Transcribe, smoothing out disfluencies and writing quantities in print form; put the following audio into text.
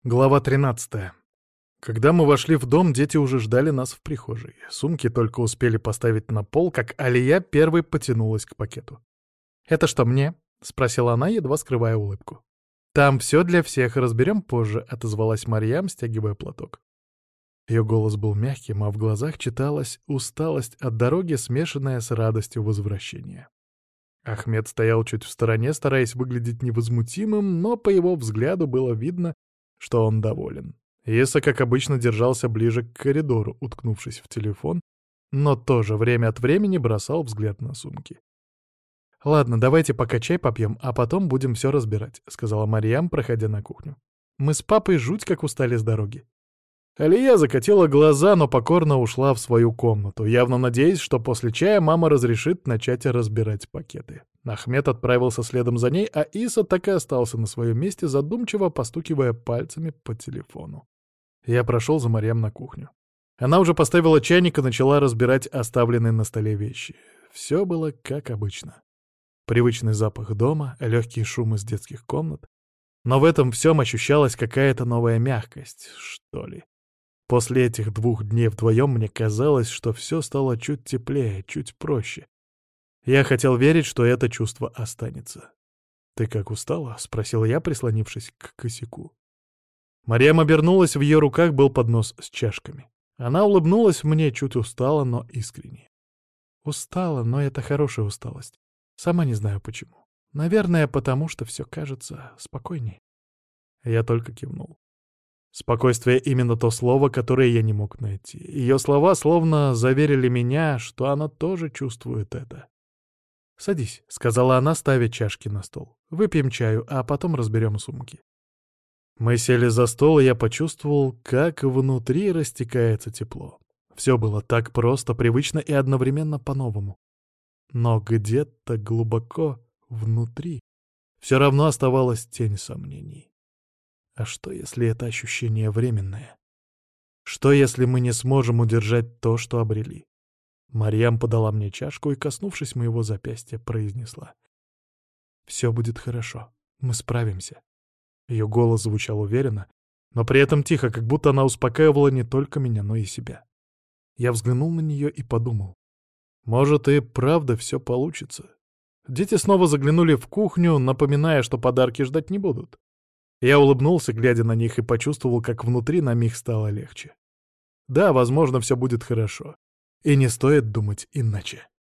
Глава 13. Когда мы вошли в дом, дети уже ждали нас в прихожей. Сумки только успели поставить на пол, как Алия первой потянулась к пакету. «Это что, мне?» — спросила она, едва скрывая улыбку. «Там все для всех, разберем позже», — отозвалась Марьям, стягивая платок. Ее голос был мягким, а в глазах читалась усталость от дороги, смешанная с радостью возвращения. Ахмед стоял чуть в стороне, стараясь выглядеть невозмутимым, но по его взгляду было видно, что он доволен. Иса, как обычно, держался ближе к коридору, уткнувшись в телефон, но тоже время от времени бросал взгляд на сумки. «Ладно, давайте пока чай попьем, а потом будем все разбирать», — сказала Марьям, проходя на кухню. «Мы с папой жуть как устали с дороги». Алия закатила глаза, но покорно ушла в свою комнату, явно надеясь, что после чая мама разрешит начать разбирать пакеты. Ахмед отправился следом за ней, а Иса так и остался на своем месте, задумчиво постукивая пальцами по телефону. Я прошел за Марьям на кухню. Она уже поставила чайник и начала разбирать оставленные на столе вещи. Все было как обычно. Привычный запах дома, легкий шум из детских комнат. Но в этом всем ощущалась какая-то новая мягкость, что ли. После этих 2 дней вдвоем мне казалось, что все стало чуть теплее, чуть проще. Я хотел верить, что это чувство останется. «Ты как устала?» — спросил я, прислонившись к косяку. Марьям обернулась, в ее руках был поднос с чашками. Она улыбнулась мне чуть устало, но искренне. «Устала, но это хорошая усталость. Сама не знаю почему. Наверное, потому что все кажется спокойней». Я только кивнул. Спокойствие — именно то слово, которое я не мог найти. Ее слова словно заверили меня, что она тоже чувствует это. «Садись», — сказала она, ставя чашки на стол. «Выпьем чаю, а потом разберем сумки». Мы сели за стол, и я почувствовал, как внутри растекается тепло. Все было так просто, привычно и одновременно по-новому. Но где-то глубоко внутри все равно оставалась тень сомнений. А что, если это ощущение временное? Что, если мы не сможем удержать то, что обрели? Марьям подала мне чашку и, коснувшись моего запястья, произнесла: «Все будет хорошо, мы справимся». Ее голос звучал уверенно, но при этом тихо, как будто она успокаивала не только меня, но и себя. Я взглянул на нее и подумал: может, и правда все получится. Дети снова заглянули в кухню, напоминая, что подарки ждать не будут. Я улыбнулся, глядя на них, и почувствовал, как внутри на миг стало легче. Да, возможно, все будет хорошо. И не стоит думать иначе.